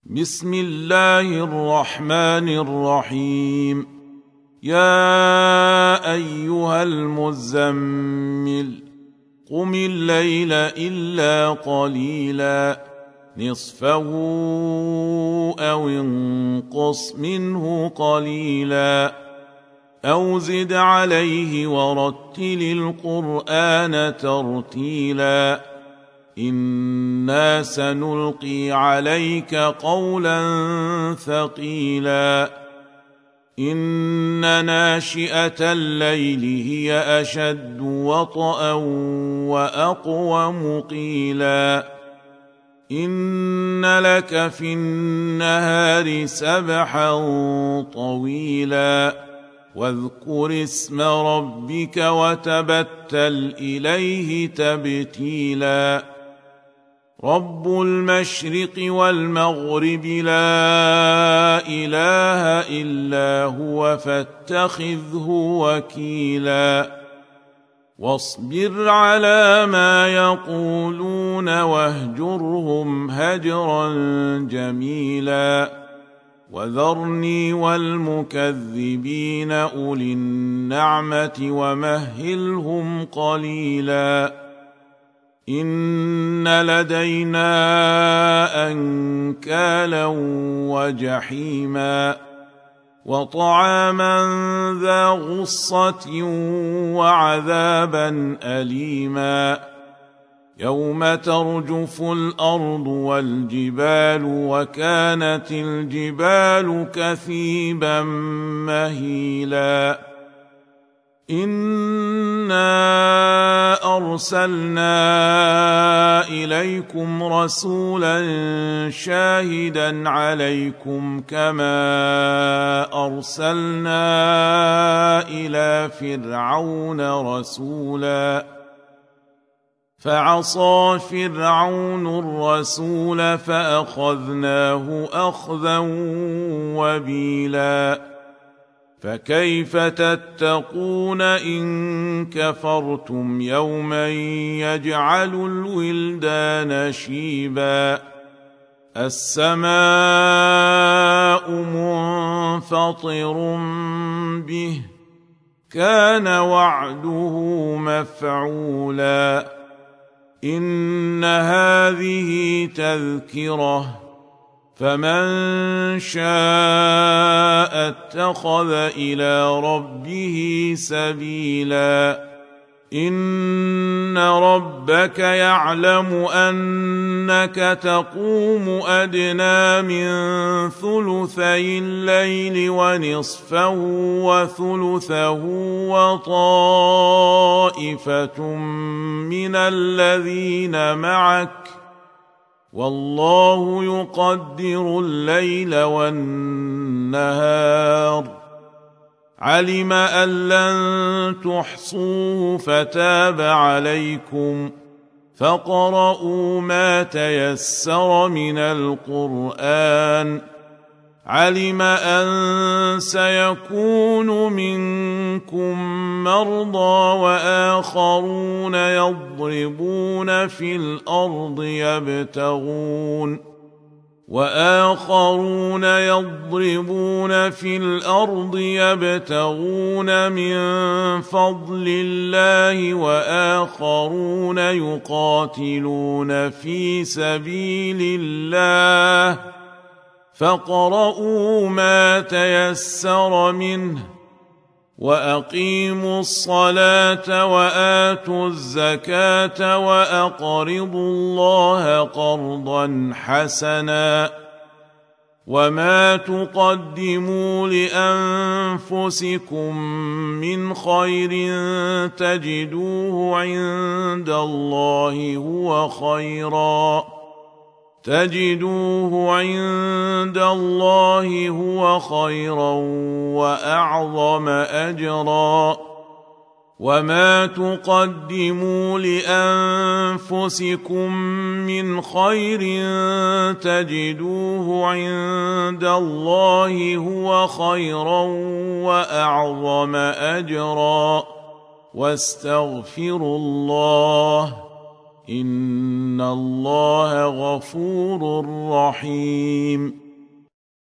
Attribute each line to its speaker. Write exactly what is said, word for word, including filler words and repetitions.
Speaker 1: بسم الله الرحمن الرحيم. يا أيها المزمل قم الليل إلا قليلا نصفه أو انقص منه قليلا أو زد عليه ورتل القرآن ترتيلا إنا سنلقي عليك قولا ثقيلا إن ناشئة الليل هي أشد وطئا وأقوم قيلا إن لك في النهار سبحا طويلا واذكر اسم ربك وتبتل إليه تبتيلا رب المشرق والمغرب لا إله إلا هو فاتخذه وكيلا واصبر على ما يقولون واهجرهم هجرا جميلا وذرني والمكذبين أولي النعمة ومهلهم قليلا إن لدينا أنكالا وجحيما وطعاما ذا غصة وعذابا أليما يوم ترجف الأرض والجبال وكانت الجبال كثيبا مهيلا إنا أرسلنا إليكم رسولا شاهدا عليكم كما أرسلنا إلى فرعون رسولا فعصى فرعون الرسول فأخذناه أخذا وبيلا فكيف تتقون إن كفرتم يوما يجعل الولدان شيبا السماء منفطر به كان وعده مفعولا إن هذه تذكرة فمن شاء اتخذ إلى ربه سبيلا إن ربك يعلم أنك تقوم أدنى من ثلثي الليل ونصفه وثلثه وطائفة من الذين معك والله يقدر الليل والنهار علم أن لن تحصوه فتاب عليكم فاقرؤوا ما تيسر من القرآن علم أن سيكون منكم مرضى وآخرون يضربون في الأرض يبتغون وآخرون يضربون في الأرض يبتغون من فضل الله وآخرون يقاتلون في سبيل الله فاقرؤوا ما تيسر منه وأقيموا الصلاة وآتوا الزكاة وأقرضوا الله قرضا حسنا وما تقدموا لأنفسكم من خير تجدوه عند الله هو خيرا تجدوه عند الله هو خيرا وأعظم أجرا وما تقدموا لأنفسكم من خير تجدوه عند الله هو خيرا وأعظم أجرا واستغفروا الله إن الله غفور رحيم